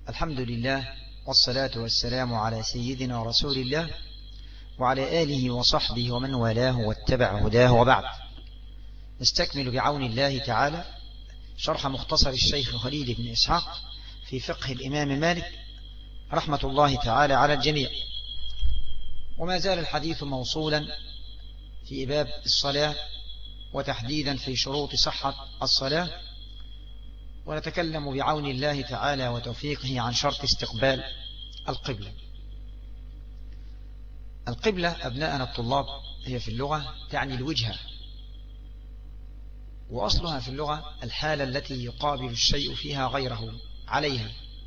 الحمد لله والصلاة والسلام على سيدنا رسول الله وعلى آله وصحبه ومن والاه واتبع هداه، وبعد. نستكمل بعون الله تعالى شرح مختصر الشيخ خليل بن إسحاق في فقه الإمام مالك رحمة الله تعالى على الجميع، وما زال الحديث موصولا في باب الصلاة وتحديدا في شروط صحة الصلاة، ونتكلم بعون الله تعالى وتوفيقه عن شرط استقبال القبلة. القبلة أبناءنا الطلاب هي في اللغة تعني الوجهة، وأصلها في اللغة الحالة التي يقابل الشيء فيها غيره عليها،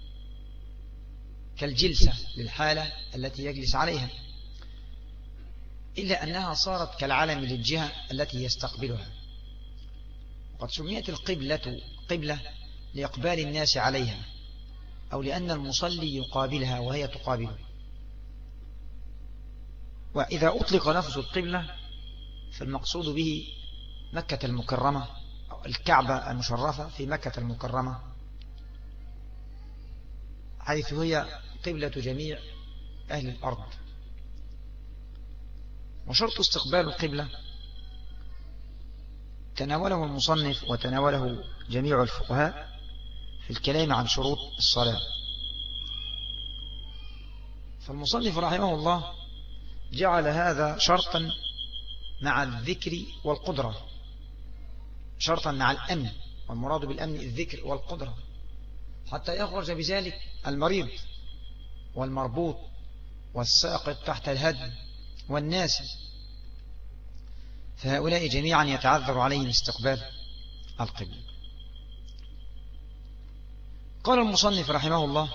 كالجلسة للحالة التي يجلس عليها، إلا أنها صارت كالعلم للجهة التي يستقبلها. وقد سميت القبلة قبلة لإقبال الناس عليها، أو لأن المصلي يقابلها وهي تقابله. وإذا أطلق لفظ القبلة فالمقصود به مكة المكرمة أو الكعبة المشرفة في مكة المكرمة، حيث هي قبلة جميع أهل الأرض. وشرط استقبال القبلة تناوله المصنف وتناوله جميع الفقهاء في الكلام عن شروط الصلاة. فالمصنف رحمه الله جعل هذا شرطا مع الذكر والقدرة، شرطا مع الأمن، والمراد بالأمن الذكر والقدرة، حتى يخرج بذلك المريض والمربوط والساقط تحت الهدم والناس، فهؤلاء جميعا يتعذر عليهم استقبال القبلة. قال المصنف رحمه الله: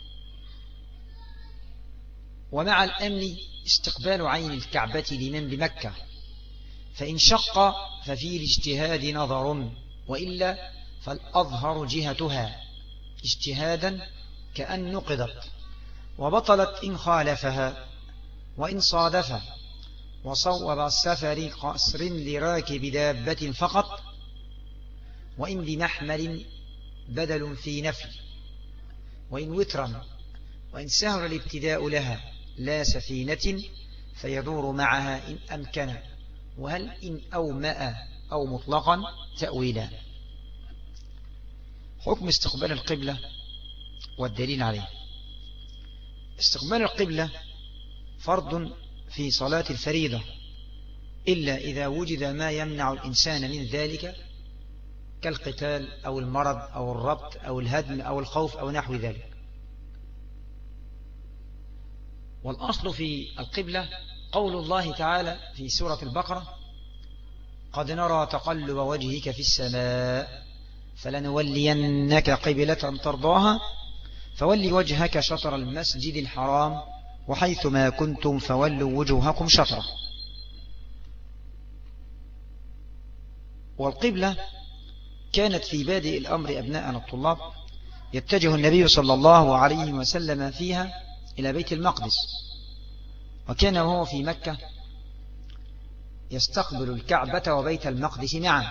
ومع الأمن استقبال عين الكعبة لمن بمكة، فإن شق ففي الاجتهاد نظر، وإلا فالأظهر جهتها اجتهادا كأن نقضت، وبطلت إن خالفها وإن صادف، وصوب السفر قصر لراكب دابة فقط، وإن بمحمل بدل في نفل، وإن وترا، وإن سهل الابتداء لها لا سفينة فيدور معها إن أمكن، وهل إن أومأ أو مطلقا تأويلا. حكم استقبال القبلة والدليل عليه: استقبال القبلة فرض في صلاة الفريضة، إلا إذا وجد ما يمنع الإنسان من ذلك، كالقتال أو المرض أو الربط أو الهدم أو الخوف أو نحو ذلك. والأصل في القبلة قول الله تعالى في سورة البقرة: قد نرى تقلب وجهك في السماء فلنولينك قبلة ترضاها فولي وجهك شطر المسجد الحرام وحيث ما كنتم فولوا وجوهكم شطره. والقبلة كانت في بادئ الأمر أبناءنا الطلاب يتجه النبي صلى الله عليه وسلم فيها إلى بيت المقدس، وكان وهو في مكة يستقبل الكعبة وبيت المقدس معا.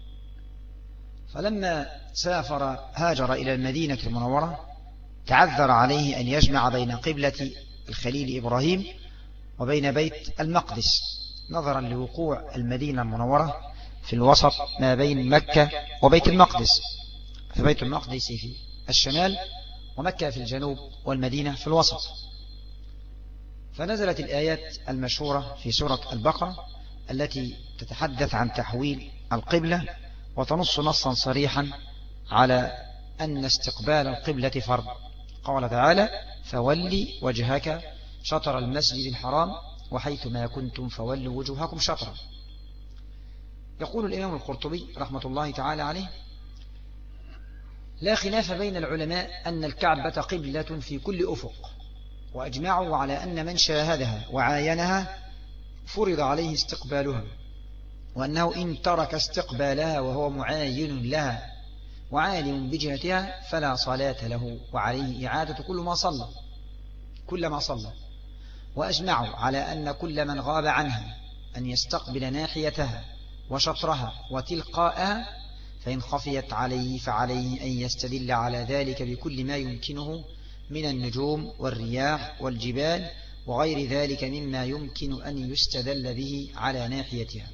فلما سافر هاجر إلى المدينة المنورة تعذر عليه أن يجمع بين قبلة الخليل إبراهيم وبين بيت المقدس، نظرا لوقوع المدينة المنورة في الوسط ما بين مكة وبيت المقدس، فبيت المقدس في الشمال ومكة في الجنوب والمدينة في الوسط. فنزلت الآيات المشهورة في سورة البقرة التي تتحدث عن تحويل القبلة، وتنص نصا صريحا على أن استقبال القبلة فرض. قال تعالى: فولي وجهك شطر المسجد الحرام وحيث ما كنتم فولوا وجوهكم شطرا. يقول الإمام القرطبي رحمة الله تعالى عليه: لا خلاف بين العلماء أن الكعبة قبلة في كل أفق، وأجمعوا على أن من شاهدها وعاينها فرض عليه استقبالها، وأنه إن ترك استقبالها وهو معاين لها وعالم بجهتها فلا صلاة له، وعليه إعادة كل ما صلى. وأجمعوا على أن كل من غاب عنها أن يستقبل ناحيتها وشطرها وتلقاءها فإن خفيت عليه فعليه أن يستدل على ذلك بكل ما يمكنه من النجوم والرياح والجبال وغير ذلك مما يمكن أن يستدل به على ناحيتها.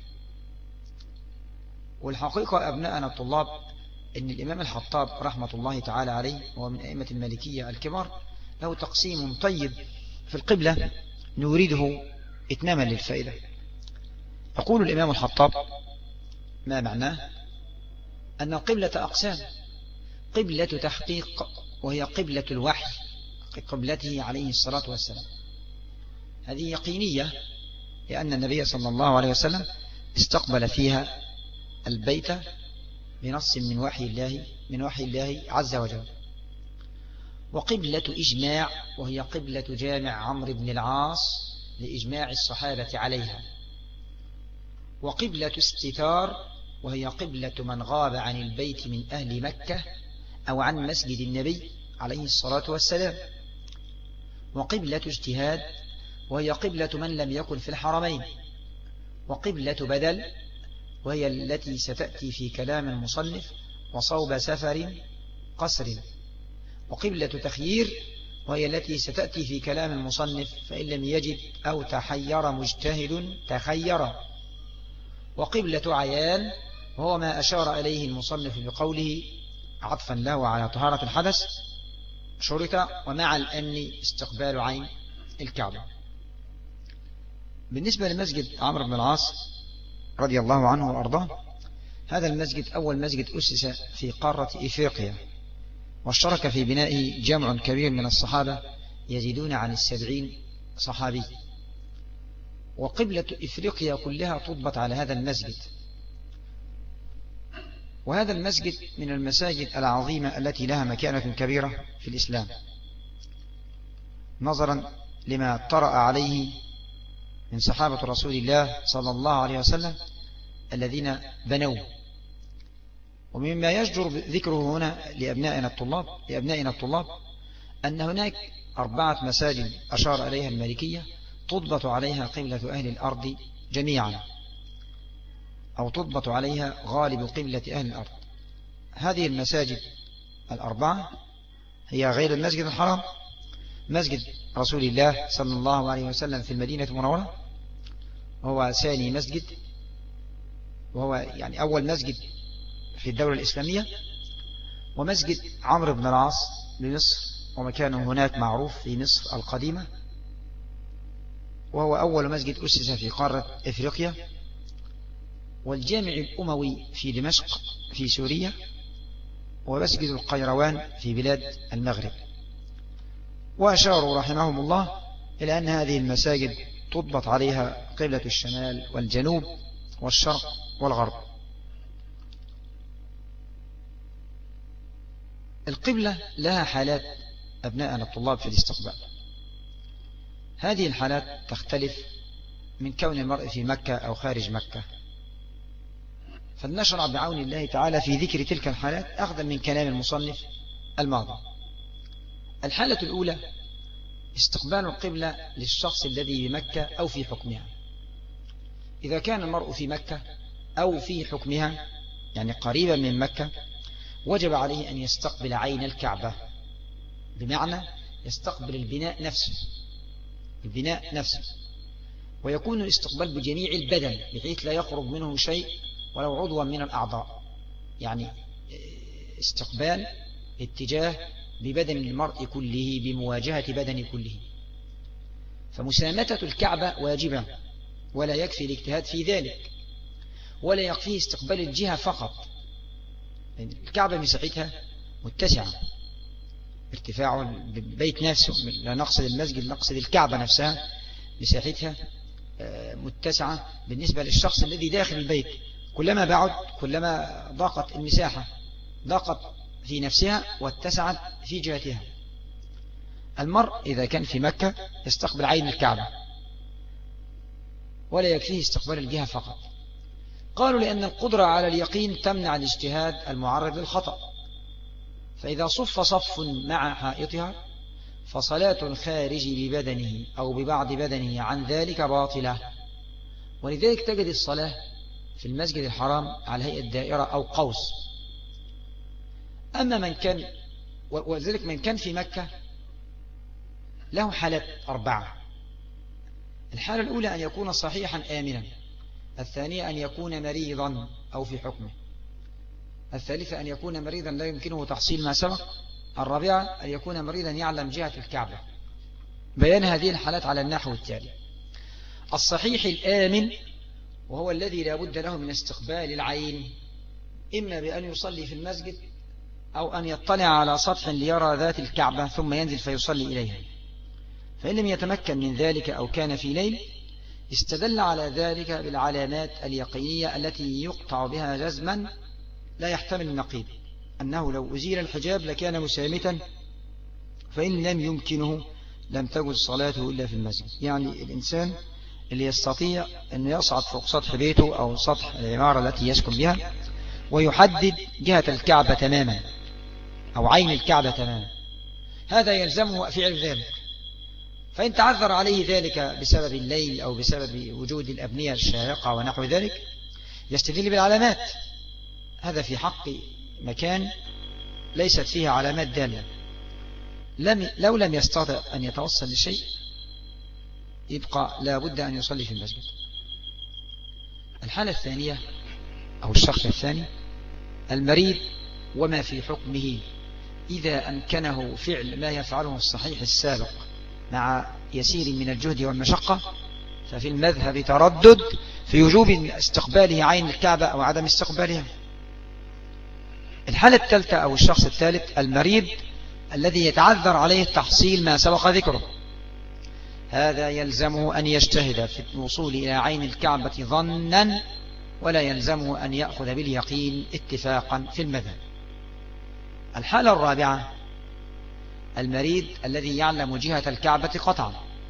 والحقيقة أبناءنا الطلاب أن الإمام الحطاب رحمة الله تعالى عليه وهو من أئمة المالكية الكبار له تقسيم طيب في القبلة نريده إتماما للفائدة. يقول الإمام الحطاب ما معناه أن القبلة أقسام: قبلة تحقيق وهي قبلة الوحي قبلته عليه الصلاة والسلام، هذه يقينية لأن النبي صلى الله عليه وسلم استقبل فيها البيت بنص من وحي الله عز وجل. وقبلة إجماع وهي قبلة جامع عمرو بن العاص لإجماع الصحابة عليها. وقبلة استتار وهي قبلة من غاب عن البيت من أهل مكة أو عن مسجد النبي عليه الصلاة والسلام. وقبلة اجتهاد وهي قبلة من لم يكن في الحرمين. وقبلة بدل وهي التي ستأتي في كلام المصنف وصوب سفر قصر. وقبلة تخيير وهي التي ستأتي في كلام المصنف فإن لم يجد أو تحير مجتهد تخير. وقبلة عيان وهو ما أشار إليه المصنف بقوله عطفا له على طهارة الحدث شرط ومع الأمن استقبال عين الكعبة. بالنسبة لمسجد عمرو بن العاص رضي الله عنه وأرضاه، هذا المسجد أول مسجد أسس في قارة إفريقيا، واشترك في بنائه جمع كبير من الصحابة يزيدون عن 70 صحابي. وقبلة إفريقيا كلها تضبط على هذا المسجد. وهذا المسجد من المساجد العظيمة التي لها مكانة كبيرة في الإسلام نظرا لما طرأ عليه من صحابة رسول الله صلى الله عليه وسلم الذين بنوه. ومما يجدر ذكره هنا لأبنائنا الطلاب أن هناك 4 مساجد أشار إليها المالكية تضبط عليها قبلة أهل الأرض جميعا، أو تضبط عليها غالب قبلة أهل الأرض. هذه المساجد 4 هي غير المسجد الحرام: مسجد رسول الله صلى الله عليه وسلم في المدينة المنورة، وهو ثاني مسجد، وهو يعني أول مسجد في الدولة الإسلامية. ومسجد عمرو بن العاص بمصر، ومكانه هناك معروف في مصر القديمة، وهو أول مسجد أسس في قارة إفريقيا. والجامع الأموي في دمشق في سوريا، ومسجد القيروان في بلاد المغرب. وأشاروا رحمهم الله إلى أن هذه المساجد تضبط عليها قبلة الشمال والجنوب والشرق والغرب. القبلة لها حالات أبناءنا الطلاب في الاستقبال. هذه الحالات تختلف من كون المرء في مكة أو خارج مكة، فلنشرع بعون الله تعالى في ذكر تلك الحالات أخذا من كلام المصنف الماضي. الحالة الأولى استقبال القبلة للشخص الذي بمكة أو في حكمها. إذا كان المرء في مكة أو في حكمها يعني قريبا من مكة، وجب عليه أن يستقبل عين الكعبة، بمعنى يستقبل البناء نفسه، ويكون الاستقبال بجميع البدن بحيث لا يخرج منه شيء ولو عضوا من الأعضاء، يعني استقبال اتجاه ببدن المرء كله بمواجهة بدن كله. فمسامتة الكعبة واجبة، ولا يكفي الاجتهاد في ذلك، ولا يكفيه استقبال الجهة فقط. الكعبة مساحتها متسعة، ارتفاع البيت نفسه، لا نقصد المسجد، نقصد الكعبة نفسها مساحتها متسعة بالنسبة للشخص الذي داخل البيت. كلما بعد كلما ضاقت المساحة، ضاقت في نفسها واتسعت في جهتها. المرء إذا كان في مكة يستقبل عين الكعبة، ولا يكفيه استقبال الجهة فقط. قالوا لأن القدرة على اليقين تمنع الاجتهاد المعرض للخطأ، فإذا صف صف مع حائطها فصلاة الخارج ببدنه أو ببعض بدنه عن ذلك باطلة. ولذلك تجد الصلاة في المسجد الحرام على هيئة دائرة أو قوس، أما من كان، وذلك من كان في مكة له حالات 4. الحالة الأولى أن يكون صحيحا آمنا، الثانية أن يكون مريضا أو في حكمه، الثالثة أن يكون مريضا لا يمكنه تحصيل ما سبق، الرابعة أن يكون مريضا يعلم جهة الكعبة. بيان هذه الحالات على النحو التالي: الصحيح الآمن وهو الذي لا بد له من استقبال العين، إما بأن يصلي في المسجد أو أن يطلع على سطح ليرى ذات الكعبة ثم ينزل فيصلي إليها. فإن لم يتمكن من ذلك أو كان في ليل استدل على ذلك بالعلامات اليقينية التي يقطع بها جزما لا يحتمل النقيض، أنه لو أزيل الحجاب لكان مسامتا، فإن لم يمكنه لم تجوز صلاته إلا في المسجد. يعني الإنسان اللي يستطيع أن يصعد فوق سطح بيته أو سطح العمارة التي يسكن بها ويحدد جهة الكعبة تماما أو عين الكعبة تماما، هذا يلزمه فعل ذلك. فإن تعذر عليه ذلك بسبب الليل أو بسبب وجود الأبنية الشاهقة ونحو ذلك يستدل بالعلامات. هذا في حق مكان ليست فيها علامات دالة. لو لم يستطع أن يتوصل لشيء يبقى لا بد أن يصلي في المسجد. الحالة الثانية أو الشخص الثاني المريض وما في حكمه، إذا أمكنه فعل ما يفعله الصحيح السابق مع يسير من الجهد والمشقة، ففي المذهب تردد في وجوب استقباله عين الكعبة أو عدم استقبالها. الحالة الثالثة أو الشخص الثالث المريض الذي يتعذر عليه تحصيل ما سبق ذكره، هذا يلزمه أن يجتهد في الوصول إلى عين الكعبة ظنا، ولا يلزمه أن يأخذ باليقين اتفاقا في المذهب. الحالة الرابعة المريض الذي يعلم جهة الكعبة قطعا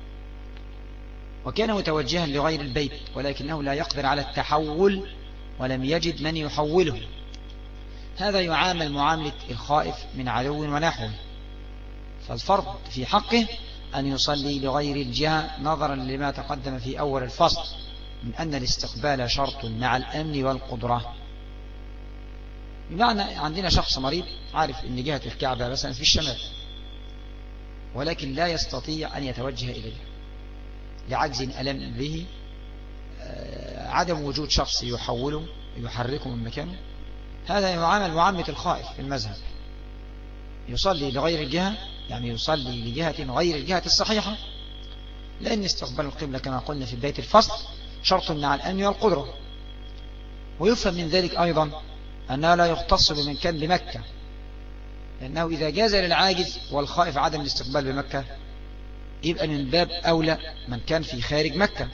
وكان متوجها لغير البيت ولكنه لا يقدر على التحول ولم يجد من يحوله، هذا يعامل معاملة الخائف من عدو ونحوه. فالفرض في حقه أن يصلي لغير الجهة نظرا لما تقدم في أول الفصل من أن الاستقبال شرط مع الأمن والقدرة. بمعنى عندنا شخص مريض عارف أن جهة الكعبة مثلا في الشمال، ولكن لا يستطيع أن يتوجه إليها لعجز ألم به، عدم وجود شخص يحوله يحركه من مكانه، هذا يعامل معاملة الخائف في المذهب، يصلي لغير الجهة، يعني يصلي لجهة غير الجهة الصحيحة، لأن استقبال القبلة كما قلنا في بداية الفصل شرط مع الأمن والقدرة. ويفهم من ذلك أيضا أنها لا يختص بمن كان بمكة، لأنه إذا جاز للعاجز والخائف عدم الاستقبال بمكة يبقى من باب أولى من كان في خارج مكة.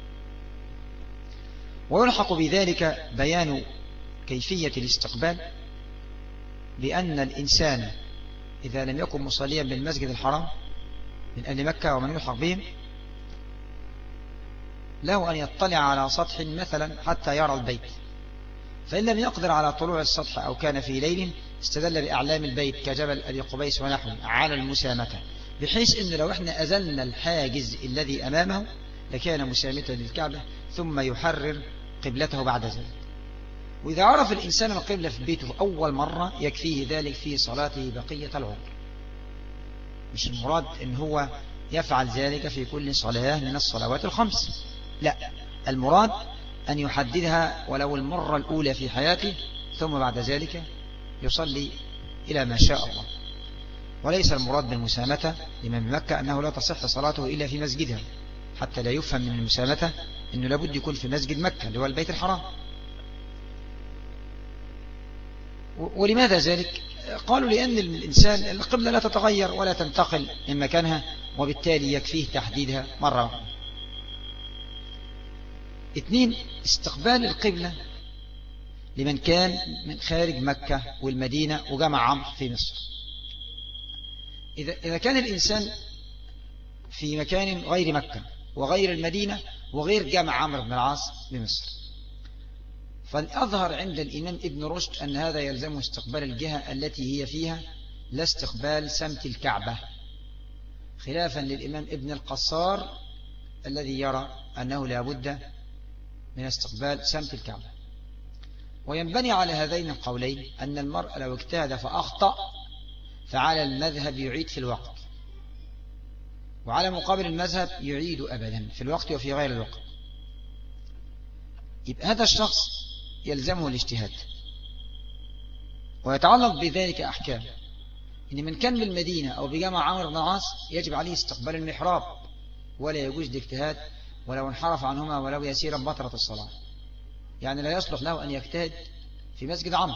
ويلحق بذلك بيان كيفية الاستقبال، بأن الإنسان إذا لم يكن مصليا بالمسجد الحرام من أهل مكة ومن يلحق بهم له أن يطلع على سطح مثلا حتى يرى البيت، فإن لم يقدر على طلوع السطح أو كان في ليل استدل بأعلام البيت كجبل أبي قبيس ونحوه على المسامة، بحيث أن لو احنا أزلنا الحاجز الذي أمامه لكان مسامتا للكعبة ثم يحرر قبلته بعد ذلك. وإذا عرف الإنسان القبلة في بيته أول مرة يكفيه ذلك في صلاته بقية العمر. مش المراد أن هو يفعل ذلك في كل صلاة من الصلوات الخمس، لا، المراد أن يحددها ولو المرة الأولى في حياته ثم بعد ذلك يصلي إلى ما شاء الله. وليس المراد بالمسامة لمن بمكة أنه لا تصح صلاته إلا في مسجدها، حتى لا يفهم من المسامة أنه لابد يكون في مسجد مكة اللي هو البيت الحرام. ولماذا ذلك؟ قالوا لأن الإنسان القبلة لا تتغير ولا تنتقل من مكانها، وبالتالي يكفيه تحديدها مرة واحدة. 2. استقبال القبلة لمن كان من خارج مكة والمدينة وجمع عمرو في مصر. إذا كان الإنسان في مكان غير مكة وغير المدينة وغير جمع عمرو بن العاص بمصر، فالأظهر عند الإمام ابن رشد أن هذا يلزم استقبال الجهة التي هي فيها لا استقبال سمت الكعبة، خلافا للإمام ابن القصار الذي يرى أنه لا بد من استقبال سمت الكعبة. وينبني على هذين القولين أن المرء لو اجتهد فأخطأ فعلى المذهب يعيد في الوقت، وعلى مقابل المذهب يعيد أبدا في الوقت وفي غير الوقت. يبقى هذا الشخص يلزمه الاجتهاد، ويتعلق بذلك أحكام. إن من كان بالمدينة أو بجامع عمرو بن العاص يجب عليه استقبال المحراب، ولا يجوز الاجتهاد ولو انحرف عنهما ولو يسيرا بطلت الصلاة. يعني لا يصلح له أن يجتهد في مسجد عمرو،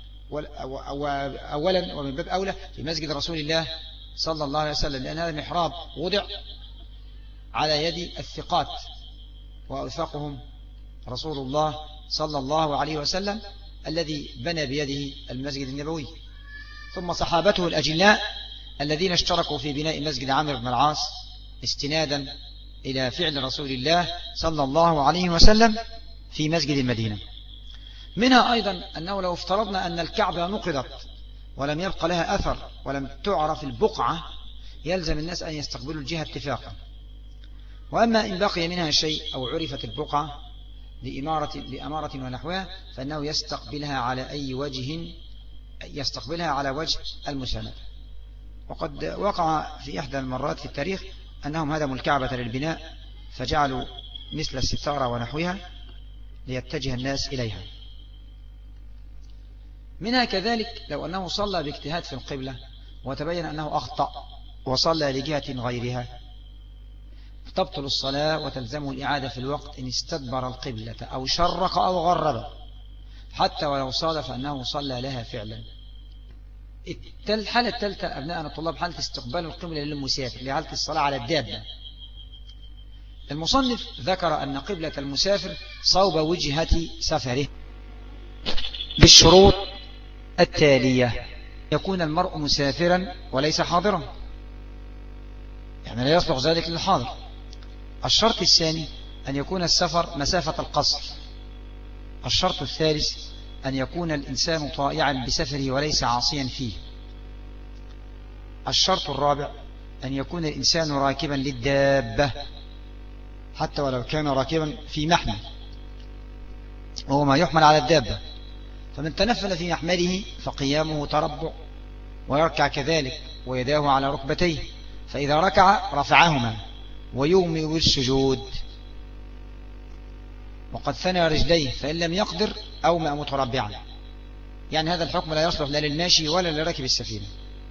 أولا ومن باب أولى في مسجد رسول الله صلى الله عليه وسلم، لأن هذا المحراب وضع على يد الثقات، وأوثقهم رسول الله صلى الله عليه وسلم الذي بنى بيده المسجد النبوي، ثم صحابته الأجلاء الذين اشتركوا في بناء مسجد عمرو بن العاص استنادا إلى فعل رسول الله صلى الله عليه وسلم في مسجد المدينة. منها أيضا أنه لو افترضنا أن الكعبة نقضت ولم يبقى لها أثر ولم تعرف البقعة، يلزم الناس أن يستقبلوا الجهة اتفاقا. وأما إن بقي منها شيء أو عرفت البقعة لأمارة ونحوها فإنه يستقبلها على أي وجه، يستقبلها على وجه المساندة. وقد وقع في إحدى المرات في التاريخ أنهم هدموا الكعبة للبناء فجعلوا مثل الستارة ونحوها ليتجه الناس إليها. منها كذلك لو أنه صلى باجتهاد في القبلة وتبين أنه أخطأ وصلى لجهة غيرها تبطل الصلاة وتلزمه الإعادة في الوقت إن استدبر القبلة أو شرق أو غرب، حتى ولو صادف أنه صلى لها فعلا. الحالة الثالثة أبناءنا الطلاب حالة استقبال القبلة للمسافر لحالة الصلاة على الدابة. المصنف ذكر أن قبلة المسافر صوب وجهة سفره بالشروط التالية: يكون المرء مسافرا وليس حاضرا، يعني لا يصلح ذلك للحاضر. الشرط الثاني أن يكون السفر مسافة القصر. الشرط الثالث أن يكون الإنسان طائعا بسفره وليس عاصيا فيه. الشرط الرابع أن يكون الإنسان راكبا للدابة حتى ولو كان راكبا في محمل، وهو ما يحمل على الدابة، فمن تنفل في محمله فقيامه تربع، ويركع كذلك ويداه على ركبتيه، فإذا ركع رفعهما ويومئ بالسجود، وقد ثنى رجليه فإن لم يقدر أومئ متربعا. يعني هذا الحكم لا يصلح لا للماشي ولا لراكب السفينة.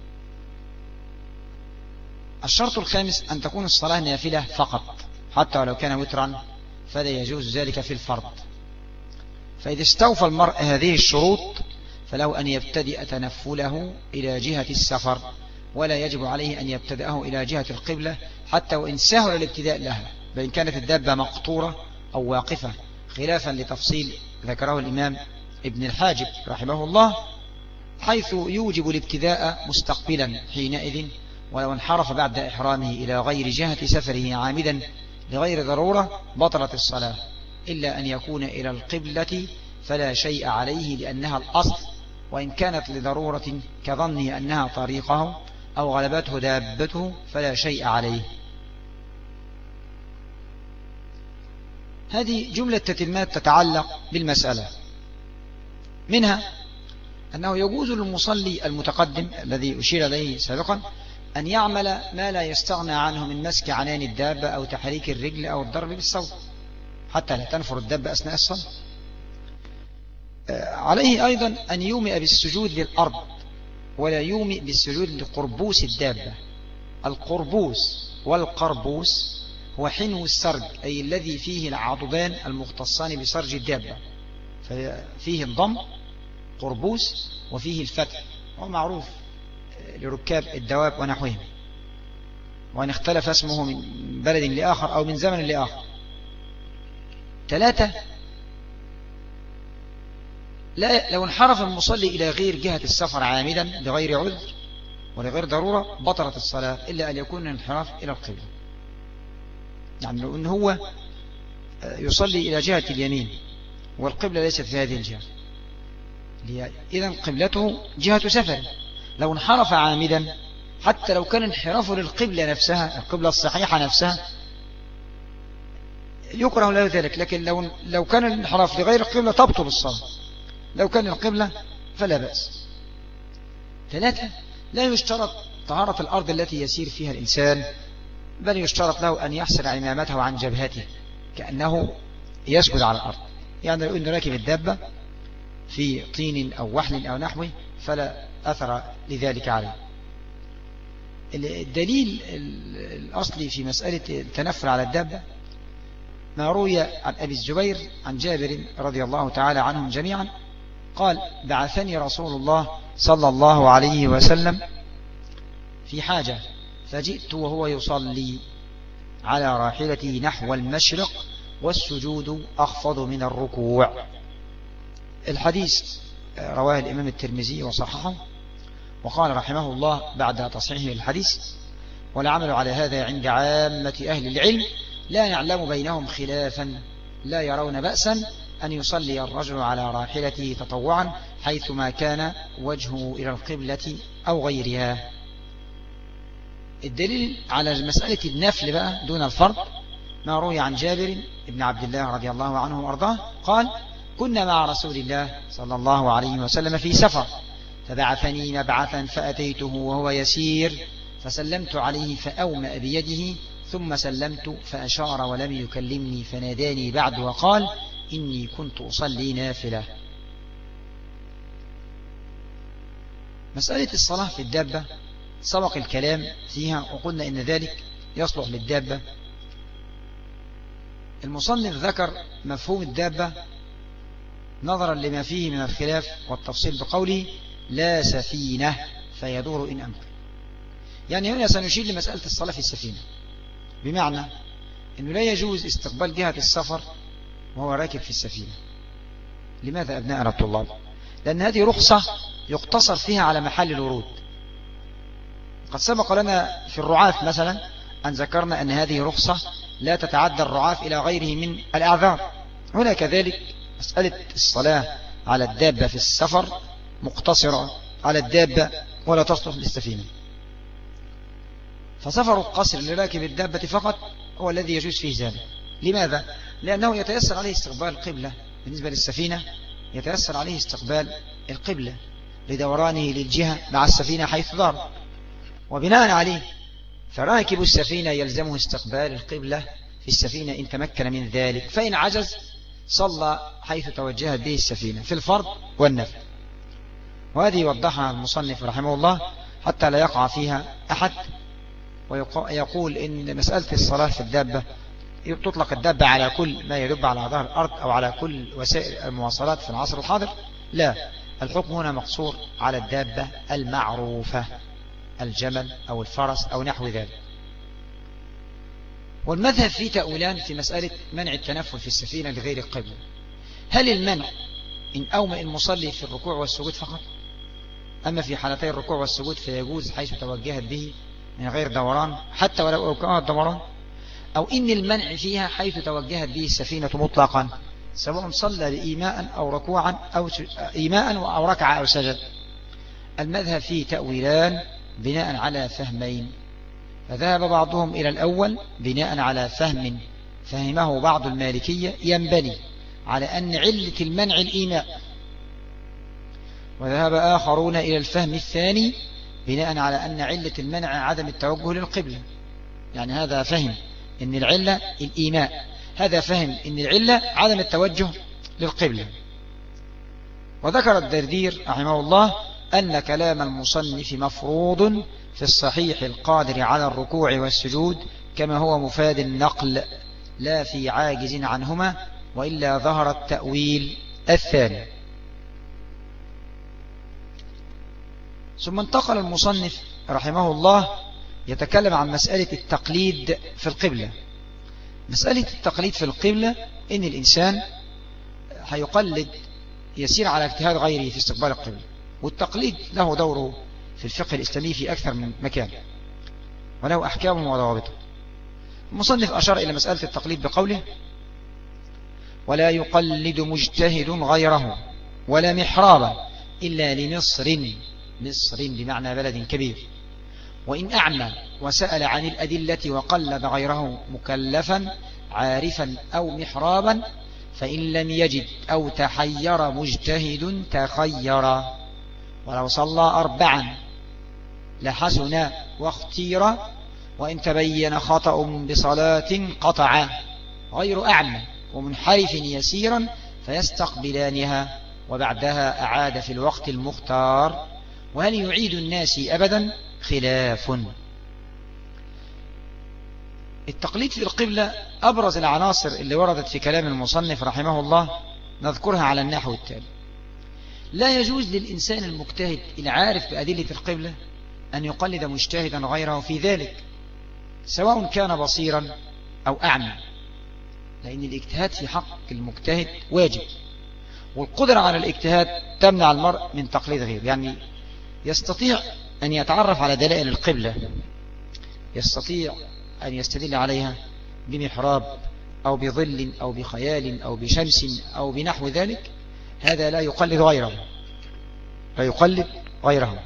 الشرط الخامس أن تكون الصلاة نافلة فقط حتى ولو كان وترا، فلا يجوز ذلك في الفرض. فإذا استوفى المرء هذه الشروط فله أن يبتدئ تنفله إلى جهة السفر، ولا يجب عليه أن يبتدأه إلى جهة القبلة حتى وإن سهل الابتداء لها، بإن كانت الدابة مقطورة أو واقفة، خلافا لتفصيل ذكره الإمام ابن الحاجب رحمه الله، حيث يوجب الابتداء مستقبلا حينئذ، ولو انحرف بعد إحرامه إلى غير جهة سفره عامدا لغير ضرورة بطلت الصلاة، إلا أن يكون إلى القبلة فلا شيء عليه لأنها الأصل، وإن كانت لضرورة كظنه أنها طريقه أو غلبته دابته فلا شيء عليه. هذه جملة تتمات تتعلق بالمسألة. منها أنه يجوز للمصلي المتقدم الذي أشير إليه سابقا أن يعمل ما لا يستغنى عنه من مسك عنان الدابة أو تحريك الرجل أو الضرب بالصوت حتى لا تنفر الدابة أثناء الصلاة. عليه أيضا أن يومئ بالسجود للأرض ولا يومئ بالسجود لقربوس الدابة. القربوس والقربوس هو حنو السرج، أي الذي فيه العضدان المختصان بسرج الدابة، ففيه الضم قربوس وفيه الفتح، وهو معروف لركاب الدواب ونحوهم، وأن اختلف اسمه من بلد لآخر أو من زمن لآخر. 3 لا لو انحرف المصلي إلى غير جهة السفر عامدا لغير عذر ولغير ضرورة بطلت الصلاة، إلا أن يكون الانحراف إلى القبلة. يعني لو أنه هو يصلي إلى جهة اليمين والقبلة ليست في هذه الجهة، إذن قبلته جهة سفر، لو انحرف عامدا حتى لو كان انحرافه للقبلة نفسها، القبلة الصحيحة نفسها، يكره له ذلك، لكن لو كان الانحراف لغير القبلة تبطل الصلاة. لو كان القبلة فلا بأس. 3. لا يشترط طهارة الأرض التي يسير فيها الإنسان، بل يشترط له أن يحسر عمامته عن جبهته كأنه يسجد على الأرض. يعني لو أنه راكب الدابة في طين أو وحل أو نحوه فلا أثر لذلك عليه. الدليل الأصلي في مسألة التنفل على الدابة ما روي عن أبي الزبير عن جابر رضي الله تعالى عنهم جميعا قال: بعثني رسول الله صلى الله عليه وسلم في حاجة فجئت وهو يصلي على راحلته نحو المشرق والسجود أخفض من الركوع. الحديث رواه الإمام الترمذي وصححه، وقال رحمه الله بعد تصحيحه الحديث: والعمل على هذا عند عامة أهل العلم، لا نعلم بينهم خلافا، لا يرون بأسا أن يصلي الرجل على راحلته تطوعا حيثما كان وجهه إلى القبلة أو غيرها. الدليل على مسألة النفل بقى دون الفرض ما روي عن جابر بن عبد الله رضي الله عنه وأرضاه قال: كنا مع رسول الله صلى الله عليه وسلم في سفر، فبعثني مبعثا فأتيته وهو يسير، فسلمت عليه فأومأ بيده، ثم سلمت فأشار ولم يكلمني، فناداني بعد وقال: إني كنت أصلي نافلة. مسألة الصلاة في الدابة سبق الكلام فيها، وقلنا إن ذلك يصلح للدابة. المصنف ذكر مفهوم الدابة نظرا لما فيه من الخلاف والتفصيل بقوله: لا سفينة فيدور إن أمكن. يعني هنا سنشير لمسألة الصلاة في السفينة، بمعنى أنه لا يجوز استقبال جهة السفر وهو راكب في السفينة. لماذا أبناءنا الطلاب؟ لأن هذه رخصة يقتصر فيها على محل الورود. قد سبق لنا في الرعاف مثلا أن ذكرنا أن هذه رخصة لا تتعدى الرعاف إلى غيره من الأعذار. هنا كذلك مسألة الصلاة على الدابة في السفر مقتصرة على الدابة ولا تصلح للسفينة. فسفر القصر لراكب الدابة فقط هو الذي يجوز فيه ذلك. لماذا؟ لأنه يتيسر عليه استقبال القبلة. بالنسبة للسفينة يتيسر عليه استقبال القبلة لدورانه للجهة مع السفينة حيث دار، وبناء عليه فراكب السفينة يلزمه استقبال القبلة في السفينة إن تمكن من ذلك، فإن عجز صلى حيث توجهت به السفينة في الفرض والنفل. وهذه يوضحها المصنف رحمه الله حتى لا يقع فيها أحد ويقول إن مسألة الصلاة في الدابة تطلق الدابة على كل ما يدب على ظهر الأرض أو على كل وسائل المواصلات في العصر الحاضر. لا، الحكم هنا مقصور على الدابة المعروفة، الجمل أو الفرس أو نحو ذلك. والمذهب فيه تأويلان في مسألة منع التنفل في السفينة لغير القبلة. هل المنع إن أومأ المصلي في الركوع والسجود فقط؟ أما في حالتي الركوع والسجود فيجوز حيث توجهت به من غير دوران حتى ولو كان الدوران، أو إن المنع فيها حيث توجهت به السفينة مطلقا سواء صلى لإيماء أو ركوعا أو إيماء أو ركع أو سجد. المذهب فيه تأويلان بناء على فهمين، فذهب بعضهم إلى الأول بناء على فهم فهمه بعض المالكية ينبني على أن علة المنع الإيماء، وذهب آخرون إلى الفهم الثاني بناء على أن علة المنع عدم التوجه للقبلة. يعني هذا فهم أن العلة الإيماء، هذا فهم أن العلة عدم التوجه للقبلة. وذكر الدردير رحمه الله أن كلام المصنف مفروض في الصحيح القادر على الركوع والسجود كما هو مفاد النقل لا في عاجز عنهما، وإلا ظهر التأويل الثاني. ثم انتقل المصنف رحمه الله يتكلم عن مسألة التقليد في القبلة. مسألة التقليد في القبلة إن الإنسان هيقلد يسير على اجتهاد غيره في استقبال القبلة، والتقليد له دوره في الفقه الإسلامي في أكثر من مكان وله أحكامه وضوابطه. المصنف أشار إلى مسألة التقليد بقوله: ولا يقلد مجتهد غيره ولا محرابا إلا لمصر، مصر بمعنى بلد كبير، وإن أعمى وسأل عن الأدلة وقلد غيره مكلفا عارفا أو محرابا فإن لم يجد أو تحير مجتهد تخير، ولو صلى 4 لحسن واختير، وإن تبين خطأ بصلاة قطع، غير أعمى ومنحرف يسيرا فيستقبلانها، وبعدها أعاد في الوقت المختار. وهل يعيد الناس أبدا؟ خلاف. التقليد في القبلة أبرز العناصر اللي وردت في كلام المصنف رحمه الله نذكرها على النحو التالي: لا يجوز للإنسان المجتهد العارف بأدلة القبلة أن يقلد مجتهدا غيره في ذلك، سواء كان بصيرا أو أعمى، لأن الاجتهاد في حق المجتهد واجب، والقدرة على الاجتهاد تمنع المرء من تقليد غيره. يعني يستطيع أن يتعرف على دلائل القبلة، يستطيع أن يستدل عليها بمحراب أو بظل أو بخيال أو بشمس أو بنحو ذلك، هذا لا يقلد غيره، لا يقلد غيره.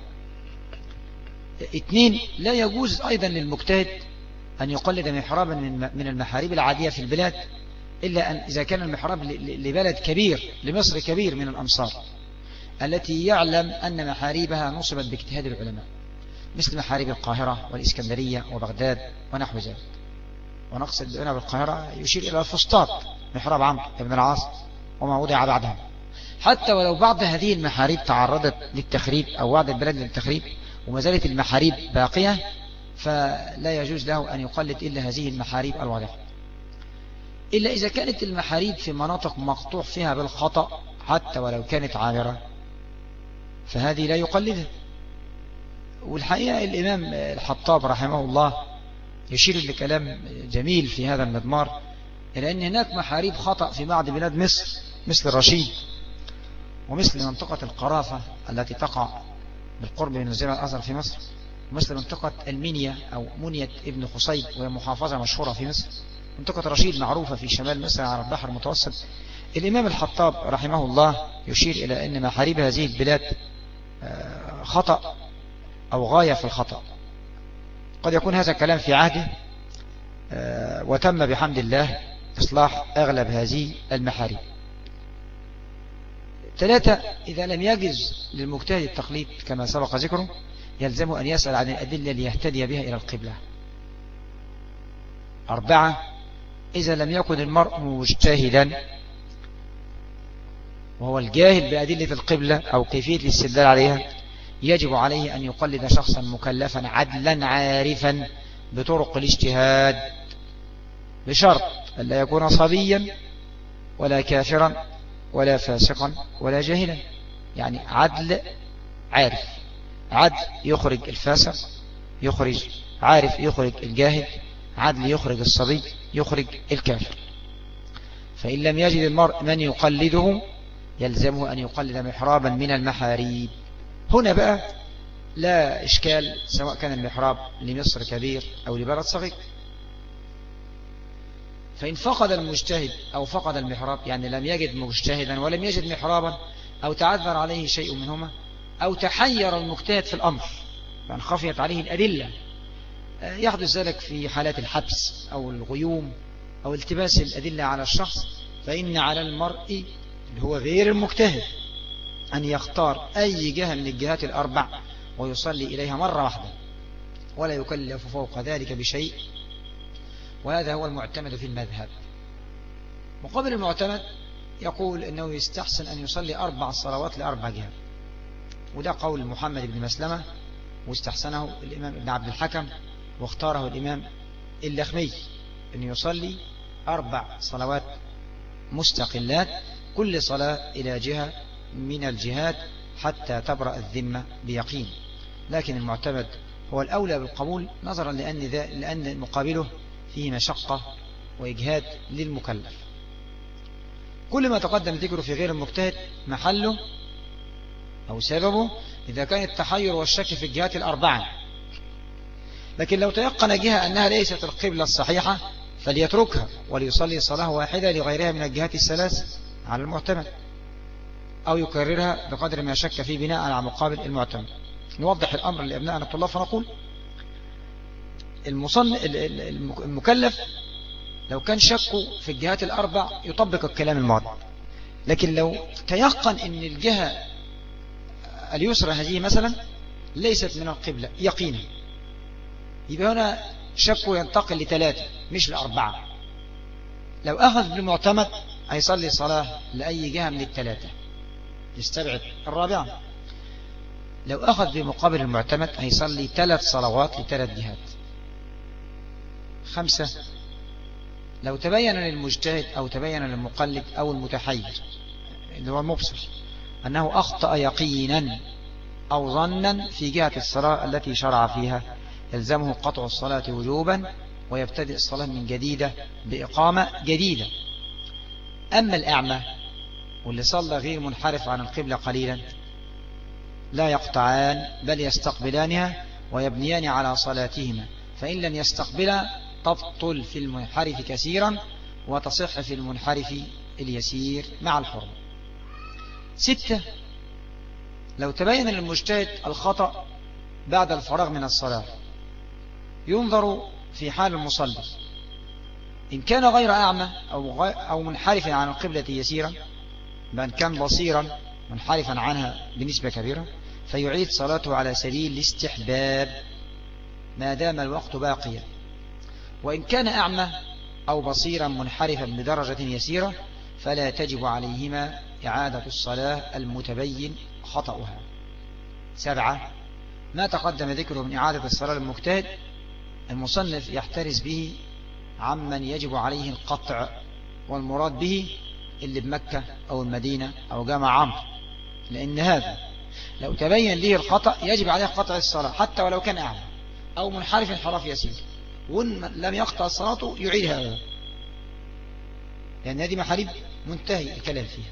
2، لا يجوز أيضا للمجتهد أن يقلد محرابا من المحاريب العادية في البلاد، إلا أن إذا كان المحراب لبلد كبير، لمصر كبير من الأمصار التي يعلم أن محاريبها نصبت باجتهاد العلماء، مثل محاريب القاهرة والإسكندرية وبغداد ونحو ذلك. ونقصد هنا بالقاهرة يشير إلى الفسطاط، محراب عمرو بن العاص وما وضع بعدها. حتى ولو بعض هذه المحاريب تعرضت للتخريب أو بعض البلاد للتخريب وما زالت المحاريب باقية، فلا يجوز له أن يقلد إلا هذه المحاريب الواضحة، إلا إذا كانت المحاريب في مناطق مقطوع فيها بالخطأ حتى ولو كانت عامرة، فهذه لا يقلدها. والحقيقة الإمام الحطاب رحمه الله يشير لكلام جميل في هذا المضمار، إلى أن هناك محاريب خطأ في بعض بلاد مصر مثل الرشيد، ومثل منطقة القرافة التي تقع بالقرب من الجبل الأزهر في مصر، ومثل منطقة المنيا أو منية ابن خصيب وهي محافظة مشهورة في مصر، منطقة رشيد معروفة في شمال مصر على البحر المتوسط. الإمام الحطاب رحمه الله يشير إلى أن محاريب هذه البلاد خطأ أو غاية في الخطأ. قد يكون هذا الكلام في عهده، وتم بحمد الله إصلاح أغلب هذه المحاريب. 3، إذا لم يجز للمجتهد التقليد كما سبق ذكره، يلزمه أن يسأل عن الأدلة ليهتدي بها إلى القبلة. 4، إذا لم يكن المرء مجتهدا وهو الجاهل بأدلة القبلة أو كيفية الاستدلال عليها، يجب عليه أن يقلد شخصا مكلفا عدلا عارفا بطرق الاجتهاد، بشرط أن لا يكون صبيا ولا كافرا ولا فاسقا ولا جاهلا. يعني عدل عارف، عدل يخرج الفاسق، يخرج عارف يخرج الجاهل، عدل يخرج الصبي يخرج الكافر. فإن لم يجد المرء من يقلده يلزمه أن يقلد محرابا من المحاريب. هنا بقى لا إشكال سواء كان المحراب لمصر كبير أو لبلد صغير. فإن فقد المجتهد أو فقد المحراب، يعني لم يجد مجتهدا ولم يجد محرابا، أو تعذر عليه شيء منهما، أو تحير المجتهد في الأمر يعني خفيت عليه الأدلة، يحدث ذلك في حالات الحبس أو الغيوم أو التباس الأدلة على الشخص، فإن على المرء اللي هو غير المجتهد أن يختار أي جهة من الجهات الأربع ويصلي إليها مرة واحدة، ولا يكلف فوق ذلك بشيء. وهذا هو المعتمد في المذهب. مقابل المعتمد يقول أنه يستحسن أن يصلي 4 صلوات ل4 جهات، وده قول محمد بن مسلمة، واستحسنه الإمام ابن عبد الحكم، واختاره الإمام اللخمي، أن يصلي 4 صلوات مستقلات، كل صلاة إلى جهة من الجهات حتى تبرأ الذمة بيقين. لكن المعتمد هو الأولى بالقبول نظرا لأن مقابله فيه مشقة وإجهاد للمكلف. كل ما تقدم ذكره في غير المجتهد محله أو سببه إذا كان التحير والشك في الجهات الأربعة. لكن لو تيقن جهة أنها ليست القبلة الصحيحة فليتركها وليصلي صلاة واحدة لغيرها من الجهات الثلاث على المعتمد، أو يكررها بقدر ما شك فيه بناء على مقابل المعتمد. نوضح الأمر لأبنائنا الطلاب فنقول المكلف لو كان شكه في الجهات الأربع يطبق الكلام الماضي، لكن لو تيقن أن الجهة اليسرى هذه مثلا ليست من القبلة يقينا، يبقى هنا شكه ينتقل ل3 مش ل4. لو أخذ بالمعتمد هيصلي صلاة لأي جهة من ال3، يستبعد الرابعة. لو أخذ بمقابل المعتمد هيصلي 3 صلوات ل3 جهات. 5. لو تبين للمجتهد أو تبين للمقلد أو المتحير اللي هو المبصر أنه أخطأ يقينا أو ظنا في جهة الصلاة التي شرع فيها، يلزمه قطع الصلاة وجوبا ويبتدئ الصلاة من جديدة بإقامة جديدة. أما الأعمى واللي صلى غير منحرف عن القبلة قليلا لا يقطعان بل يستقبلانها ويبنيان على صلاتهما، فإن لم يستقبلا تبطل في المنحرف كثيرا وتصح في المنحرف اليسير مع الحرم. 6. لو تبين للمجتهد الخطأ بعد الفراغ من الصلاة ينظر في حال المصلي، إن كان غير أعمى أو منحرفا عن القبلة يسيرا، بأن كان بصيرا منحرفا عنها بنسبة كبيرة، فيعيد صلاته على سبيل الاستحباب ما دام الوقت باقيا. وإن كان أعمى أو بصيرا منحرفا بدرجة يسيرة فلا تجب عليهما إعادة الصلاة المتبين خطأها. 7. ما تقدم ذكره من إعادة الصلاة للمجتهد المصنف يحترز به عمن يجب عليه القطع، والمراد به اللي بمكة أو المدينة أو جامع عمرو، لأن هذا لو تبين له الخطأ يجب عليه قطع الصلاة حتى ولو كان أعمى أو منحرف انحراف يسير، وإن لم يقطع صلاته يعيدها أبدا، لأن هذه محاريب منتهي الكلام فيها.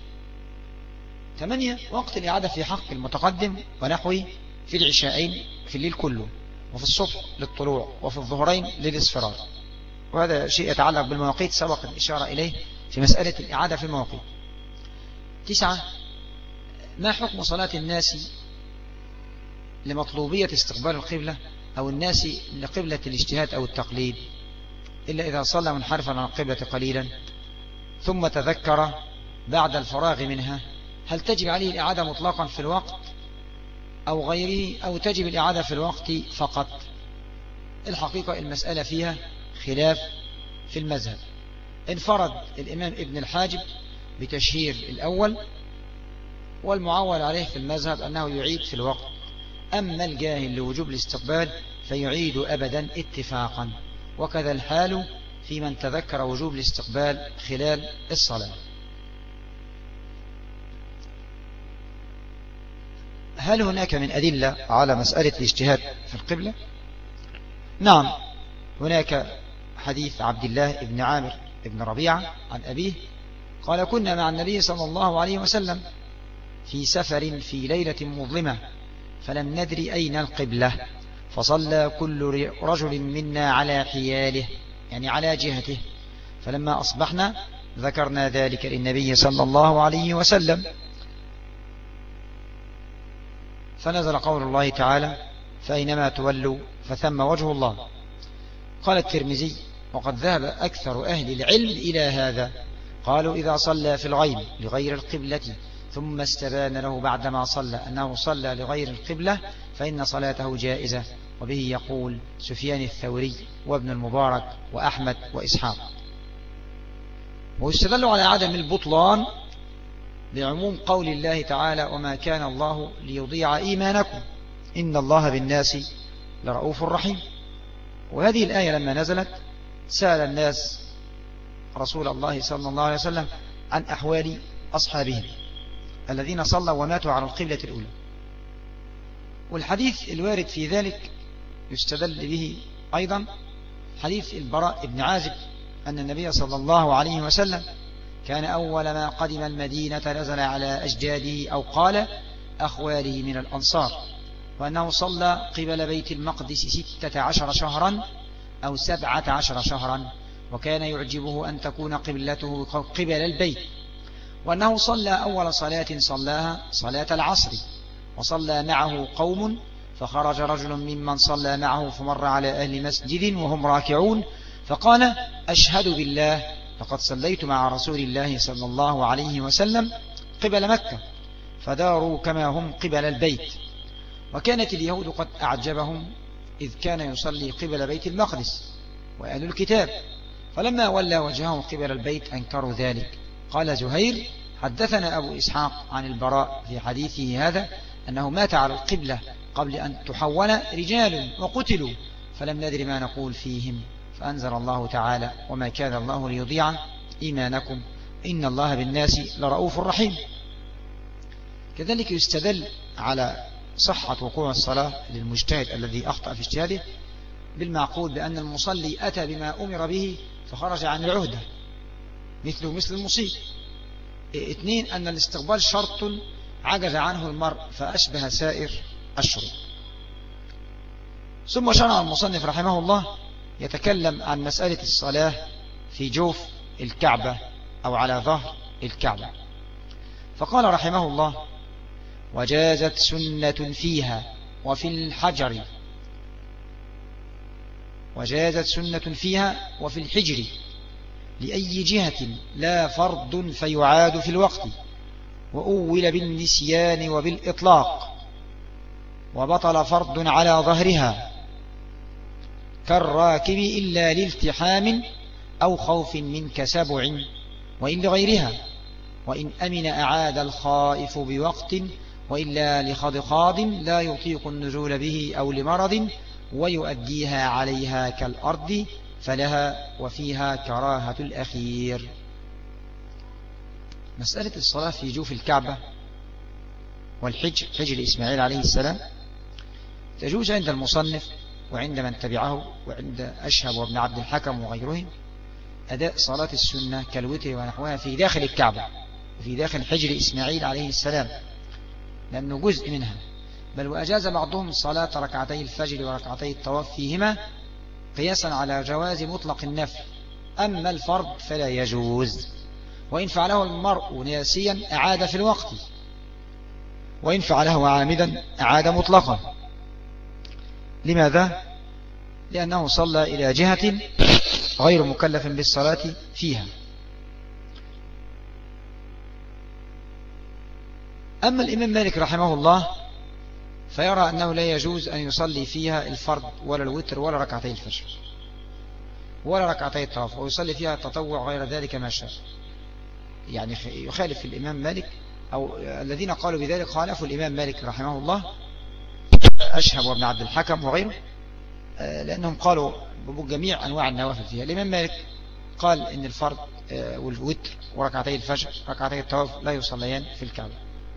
8. وقت الإعادة في حق المتقدم ونحوه في العشاءين في الليل كله، وفي الصبح للطلوع، وفي الظهرين للإصفرار، وهذا شيء يتعلق بالمواقيت سبق الإشارة إليه في مسألة الإعادة في المواقيت. 9. ما حكم صلاة الناس لمطلوبية استقبال القبلة أو الناس لقبلة الاجتهاد أو التقليد، إلا إذا صلى منحرفا عن القبلة قليلا ثم تذكر بعد الفراغ منها، هل تجب عليه الإعادة مطلقا في الوقت أو غيره، أو تجب الإعادة في الوقت فقط؟ الحقيقة المسألة فيها خلاف في المذهب. انفرد الإمام ابن الحاجب بتشهير الأول، والمعول عليه في المذهب أنه يعيد في الوقت، أما الجاهل لوجوب الاستقبال فيعيد أبدا اتفاقا، وكذا الحال في من تذكر وجوب الاستقبال خلال الصلاة. هل هناك من أدلة على مسألة الاجتهاد في القبلة؟ نعم، هناك حديث عبد الله بن عامر بن ربيعة عن أبيه قال: كنا مع النبي صلى الله عليه وسلم في سفر في ليلة مظلمة فلم ندري أين القبلة، فصلى كل رجل منا على حياله، يعني على جهته، فلما أصبحنا ذكرنا ذلك للنبي صلى الله عليه وسلم، فنزل قول الله تعالى: فأينما تولوا فثم وجه الله. قال الترمذي: وقد ذهب أكثر أهل العلم إلى هذا، قالوا إذا صلى في الغيب لغير القبلة ثم استبان له بعدما صلى أنه صلى لغير القبلة فإن صلاته جائزة، وبه يقول سفيان الثوري وابن المبارك وأحمد وإسحاق. ويستدل على عدم البطلان بعموم قول الله تعالى: وما كان الله ليضيع إيمانكم إن الله بالناس لرؤوف رحيم. وهذه الآية لما نزلت سأل الناس رسول الله صلى الله عليه وسلم عن أحوال أصحابهم الذين صلوا وماتوا على القبلة الأولى، والحديث الوارد في ذلك يستدل به أيضا حديث البراء بن عازب أن النبي صلى الله عليه وسلم كان أول ما قدم المدينة نزل على أجداده أو قال أخواله من الأنصار، وأنه صلى قبل بيت المقدس 16 شهرا أو 17 شهرا، وكان يعجبه أن تكون قبلته قبل البيت، وأنه صلى أول صلاة صلاها صلاة العصر، وصلى معه قوم فخرج رجل ممن صلى معه فمر على أهل مسجد وهم راكعون فقال أشهد بالله لقد صليت مع رسول الله صلى الله عليه وسلم قبل مكة فداروا كما هم قبل البيت. وكانت اليهود قد أعجبهم إذ كان يصلي قبل بيت المقدس وأهل الكتاب، فلما ولى وجهه قبل البيت أنكروا ذلك. قال زهير حدثنا أبو إسحاق عن البراء في حديثه هذا أنه مات على القبلة قبل أن تحول رجال وقتلوا، فلم ندر ما نقول فيهم، فأنزل الله تعالى وما كان الله ليضيع إيمانكم إن الله بالناس لرؤوف رحيم. كذلك يستدل على صحة وقوع الصلاة للمجتهد الذي أخطأ في اجتهاده بالمعقول بأن المصلي أتى بما أمر به فخرج عن العهدة مثل المصيب. 2 أن الاستقبال شرط عجز عنه المرء فأشبه سائر الشروط. ثم شرع المصنف رحمه الله يتكلم عن مسألة الصلاة في جوف الكعبة أو على ظهر الكعبة، فقال رحمه الله وجازت سنة فيها وفي الحجر، وجازت سنة فيها وفي الحجر لأي جهة لا فرض فيعاد في الوقت، وأول بالنسيان وبالإطلاق، وبطل فرض على ظهرها كالراكب إلا لالتحام أو خوف منك سبع وإن لغيرها، وإن أمن أعاد الخائف بوقت، وإلا لخضخاض لا يطيق النزول به أو لمرض ويؤديها عليها كالأرض فلها وفيها كراهة الأخير. مسألة الصلاة في جوف الكعبة والحجر حجر إسماعيل عليه السلام تجوز عند المصنف وعند من تبعه وعند أشهب وابن عبد الحكم وغيرهم أداء صلاة السنة كالوتر ونحوها في داخل الكعبة وفي داخل حجر إسماعيل عليه السلام لأنه جزء منها، بل وأجاز بعضهم صلاة ركعتي الفجر وركعتي الطواف فيهما قياسا على جواز مطلق النفل، أما الفرض فلا يجوز، وإن فعله المرء ناسيا أعاد في الوقت، وإن فعله عامدا أعاد مطلقا. لماذا؟ لأنه صلى إلى جهة غير مكلف بالصلاة فيها. أما الإمام مالك رحمه الله فيرى أنه لا يجوز أن يصلي فيها الفرض ولا الوتر ولا ركعتي الفجر ولا ركعتي الطواف، ويصلي فيها التطوع غير ذلك ما شاء. يعني يخالف الإمام مالك، أو الذين قالوا بذلك خالفوا الإمام مالك رحمه الله أشهب وابن عبد الحكم وغيره، لأنهم قالوا بجميع أنواع النوافل فيها. الإمام مالك قال إن الفرض والوتر وركعتي الفجر ركعتي الطواف لا يصليان في الكعبة.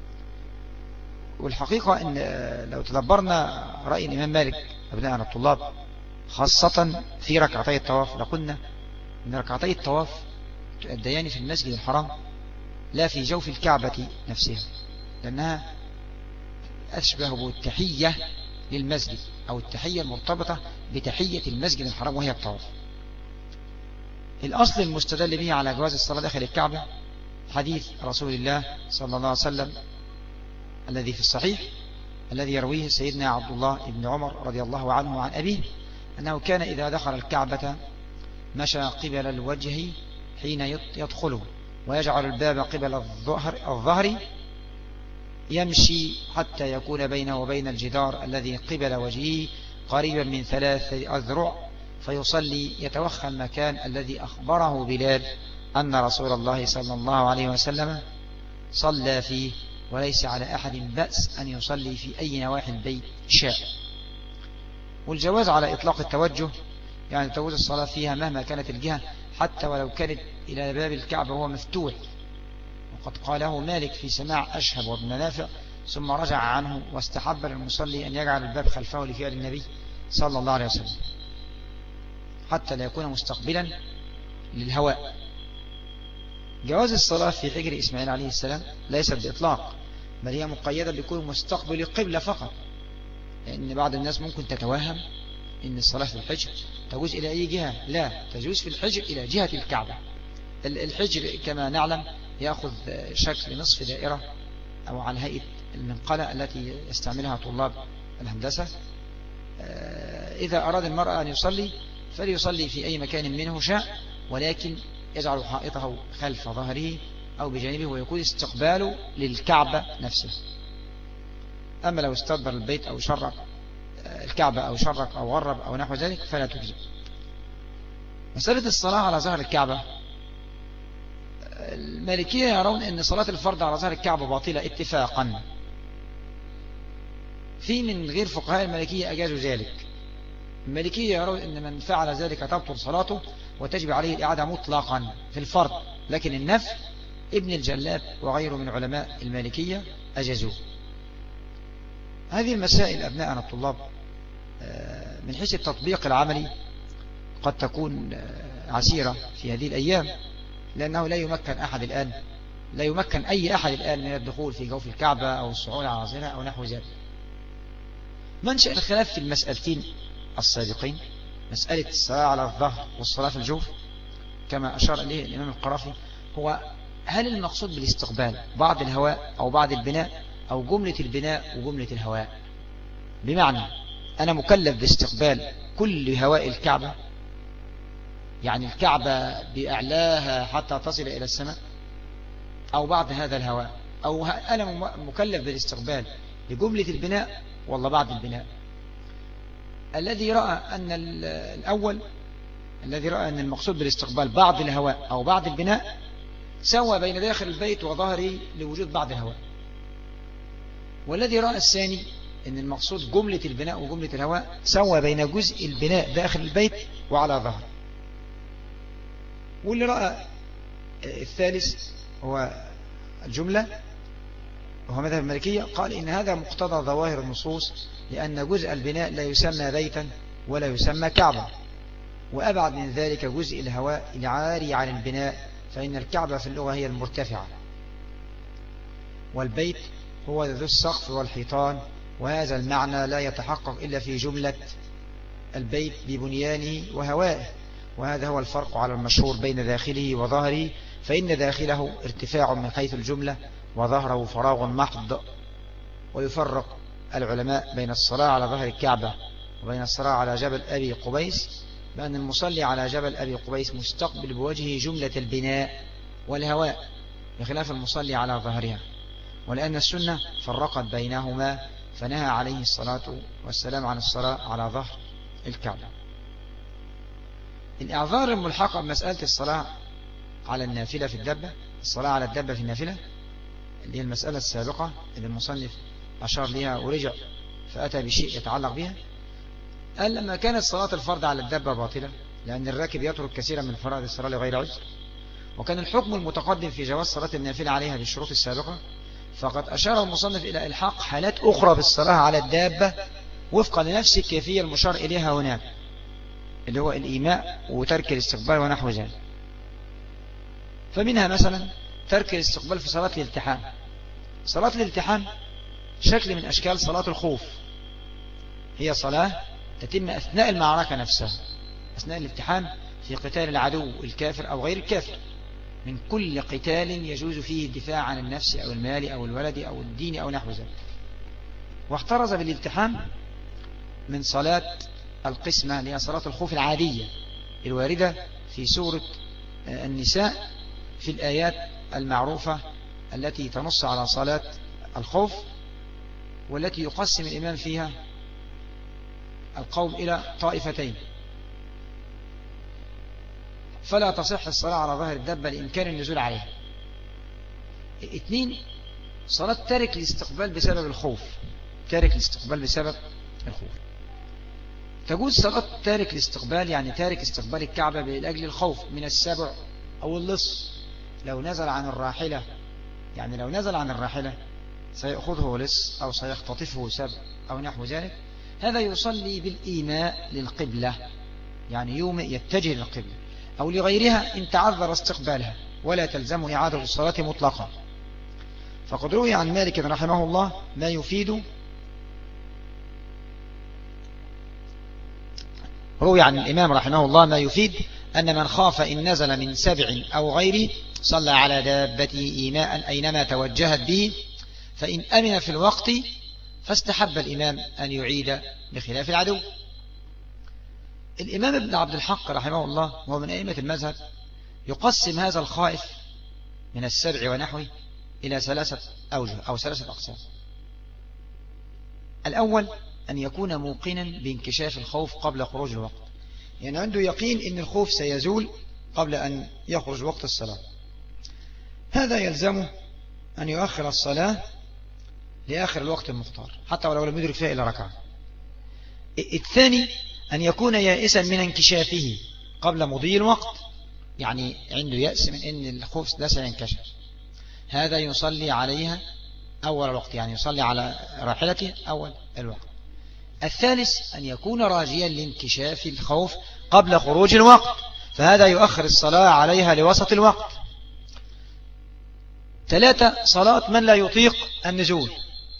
والحقيقة أن لو تدبرنا رأي الإمام مالك أبناءنا الطلاب خاصة في ركعتي الطواف لقلنا أن ركعتي الطواف تؤديان في المسجد الحرام لا في جوف الكعبة نفسها، لأنها أشبه بالتحية للمسجد أو التحية المرتبطة بتحية المسجد الحرام وهي الطواف. الأصل المستدل به على جواز الصلاة داخل الكعبة حديث رسول الله صلى الله عليه وسلم الذي في الصحيح الذي يرويه سيدنا عبد الله بن عمر رضي الله عنه وعن أبيه أنه كان إذا دخل الكعبة مشى قبل الوجه حين يدخله ويجعل الباب قبل الظهر يمشي حتى يكون بينه وبين الجدار الذي قبل وجهه قريبا من 3 أذرع فيصلي يتوخى المكان الذي أخبره بلال أن رسول الله صلى الله عليه وسلم صلى فيه، وليس على أحد بأس أن يصلي في أي نواحي البيت شاء. والجواز على إطلاق التوجه، يعني تجوز الصلاة فيها مهما كانت الجهة حتى ولو كانت إلى باب الكعبة وهو مفتوح، وقد قاله مالك في سماع أشهب وابن نافع ثم رجع عنه واستحب للمصلي أن يجعل الباب خلفه لفعل النبي صلى الله عليه وسلم حتى لا يكون مستقبلا للهواء. جواز الصلاة في حجر إسماعيل عليه السلام ليست بإطلاق، بل هي مقيدة بكون مستقبل القبلة فقط، لأن بعض الناس ممكن تتوهم إن الصلاة في الحجر تجوز إلى أي جهة، لا، تجوز في الحجر إلى جهة الكعبة. الحجر كما نعلم يأخذ شكل نصف دائرة أو على هيئة المنقلة التي يستعملها طلاب الهندسة. إذا أراد المرأة أن يصلي فليصلي في أي مكان منه شاء، ولكن يجعل حائطه خلف ظهره أو بجانبه، ويكون استقباله للكعبة نفسه. أما لو استدبر البيت أو شرق الكعبة أو شرق أو غرب أو نحو ذلك فلا تجزئ. مسألة الصلاة على ظهر الكعبة، المالكية يرون أن صلاة الفرض على ظهر الكعبة باطلة اتفاقا. في من غير فقهاء المالكية أجازوا ذلك. المالكية يرون أن من فعل ذلك تبطل صلاته وتجب عليه الإعادة مطلقا في الفرض، لكن النفل ابن الجلاب وغيره من علماء المالكية أجازوه. هذه المسائل أبناءنا الطلاب من حيث التطبيق العملي قد تكون عسيرة في هذه الأيام، لأنه لا يمكن أي أحد الآن من الدخول في جوف الكعبة أو الصعود على ظهرها أو نحو ذلك. منشأ الخلاف في المسألتين السابقين، مسألة الصلاة على الظهر والصلاة في الجوف كما أشار إليه الإمام القرافي، هو هل المقصود بالاستقبال بعض الهواء أو بعض البناء أو جملة البناء وجملة الهواء؟ بمعنى أنا مكلف باستقبال كل هواء الكعبة، يعني الكعبة بأعلاها حتى تصل إلى السماء، أو بعض هذا الهواء، أو أنا مكلف بالاستقبال لجملة البناء والله بعض البناء. الذي رأى أن المقصود بالاستقبال بعض الهواء أو بعض البناء سوى بين داخل البيت وظهره لوجود بعض الهواء. والذي رأى الثاني أن المقصود جملة البناء وجملة الهواء سوى بين جزء البناء داخل البيت وعلى ظهره. واللي رأى الثالث هو الجملة وهو مذهب المالكية، قال إن هذا مقتضى ظواهر النصوص، لأن جزء البناء لا يسمى بيتا ولا يسمى كعبة، وأبعد من ذلك جزء الهواء العاري عن البناء، فإن الكعبة في اللغة هي المرتفعة، والبيت هو ذو السقف والحيطان، وهذا المعنى لا يتحقق إلا في جملة البيت ببنيانه وهوائه. وهذا هو الفرق على المشهور بين داخله وظهره، فإن داخله ارتفاع من حيث الجملة وظهره فراغ محض. ويفرق العلماء بين الصلاة على ظهر الكعبة وبين الصلاة على جبل أبي قبيس، بأن المصلي على جبل أبي قبيس مستقبل بوجهه جملة البناء والهواء بخلاف المصلي على ظهرها، ولأن السنة فرقت بينهما فنهى عليه الصلاة والسلام عن الصلاة على ظهر الكعبة. الإعذار الملحقة بمسألة الصلاة على النافلة في الدبة، الصلاة على الدبة في النافلة اللي هي المسألة السابقة اللي المصنف أشار لها ورجع فأتى بشيء يتعلق بها. قال لما كانت صلاة الفرض على الدبة باطلة لأن الراكب يترك كثيرا من فرائض الصلاة لغير عذر، وكان الحكم المتقدم في جواز صلاة النافلة عليها بالشروط السابقة، فقد أشار المصنف إلى إلحاق حالات أخرى بالصلاة على الدابة وفقا لنفس الكيفية المشار إليها هناك، اللي هو الإيماء وترك الاستقبال ونحو ذلك. فمنها مثلا ترك الاستقبال في صلاة الالتحام. صلاة الالتحام شكل من أشكال صلاة الخوف، هي صلاة تتم أثناء المعركة نفسها، أثناء الالتحام في قتال العدو الكافر أو غير الكافر، من كل قتال يجوز فيه الدفاع عن النفس أو المال أو الولد أو الدين أو نحو ذلك. واحترز بالالتحام من صلاة القسمة اللي هي صلاة الخوف العادية الواردة في سورة النساء في الآيات المعروفة التي تنص على صلاة الخوف، والتي يقسم الإمام فيها القوم إلى طائفتين، فلا تصح الصلاة على ظهر الدبة لإمكان النزول عليها. 2 صلاة تارك الاستقبال بسبب الخوف، تارك الاستقبال بسبب الخوف. تجوز صلاة تارك الاستقبال، يعني تارك استقبال الكعبة لأجل الخوف من السبع أو اللص. لو نزل عن الراحلة، يعني لو نزل عن الراحلة سيأخذه لص أو سيختطفه سبع أو نحو ذلك، هذا يصلي بالإيماء للقبلة، يعني يومئ يتجه للقبلة، أو لغيرها إن تعذر استقبالها، ولا تلزم إعادة الصلاة مطلقا. فقد روي عن مالك رحمه الله ما يفيد، روي عن الإمام رحمه الله ما يفيد أن من خاف إن نزل من سبع أو غيره صلى على دابته إيماء أينما توجهت به، فإن أمن في الوقت فاستحب الإمام أن يعيد بخلاف العدو. الإمام ابن عبد الحق رحمه الله وهو من أئمة المذهب يقسم هذا الخائف من السبع ونحوه إلى 3 أوجه أو 3 أقسام. الأول أن يكون موقنا بانكشاف الخوف قبل خروج الوقت، يعني عنده يقين أن الخوف سيزول قبل أن يخرج وقت الصلاة، هذا يلزمه أن يؤخر الصلاة لآخر الوقت المختار حتى ولو لم يدرك فيها إلا ركعة. الثاني أن يكون يائسا من انكشافه قبل مضي الوقت، يعني عنده يأس من أن الخوف لا سينكشف، هذا يصلي عليها أول الوقت، يعني يصلي على راحلته أول الوقت. الثالث أن يكون راجيا لانكشاف الخوف قبل خروج الوقت، فهذا يؤخر الصلاة عليها لوسط الوقت. 3 صلاة من لا يطيق النزول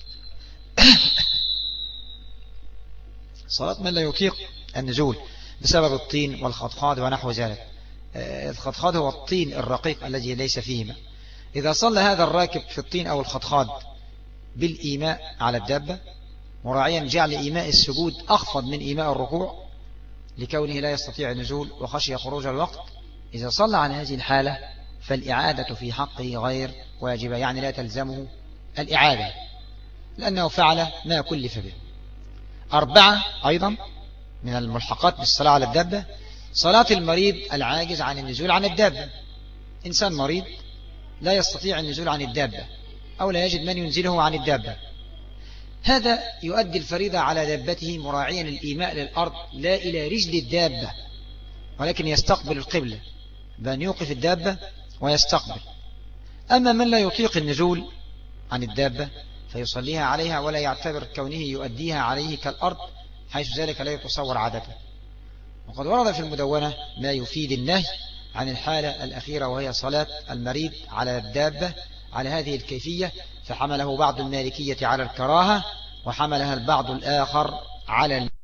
صلاة من لا يطيق النزول بسبب الطين والخضخاض ونحو ذلك. الخضخاض هو الطين الرقيق الذي ليس فيه ماء. إذا صلى هذا الراكب في الطين أو الخضخاض بالإيماء على الدابة مراعيا جعل إيماء السجود أخفض من إيماء الركوع لكونه لا يستطيع النزول وخشي خروج الوقت، إذا صلى عن هذه الحالة فالإعادة في حقه غير واجبة، يعني لا تلزمه الإعادة لأنه فعل ما كلف به. 4 أيضا من الملحقات بالصلاة على الدابة صلاة المريض العاجز عن النزول عن الدابة. إنسان مريض لا يستطيع النزول عن الدابة أو لا يجد من ينزله عن الدابة، هذا يؤدي الفريضة على دابته مراعيا الإيماء للأرض لا إلى رجل الدابة، ولكن يستقبل القبلة بأن يوقف الدابة ويستقبل. أما من لا يطيق النزول عن الدابة فيصليها عليها ولا يعتبر كونه يؤديها عليه كالأرض، حيث ذلك لا يتصور عادته. وقد ورد في المدونة ما يفيد النهي عن الحالة الأخيرة وهي صلاة المريض على الدابة على هذه الكيفية، فحمله بعض المالكية على الكراهة وحملها البعض الآخر على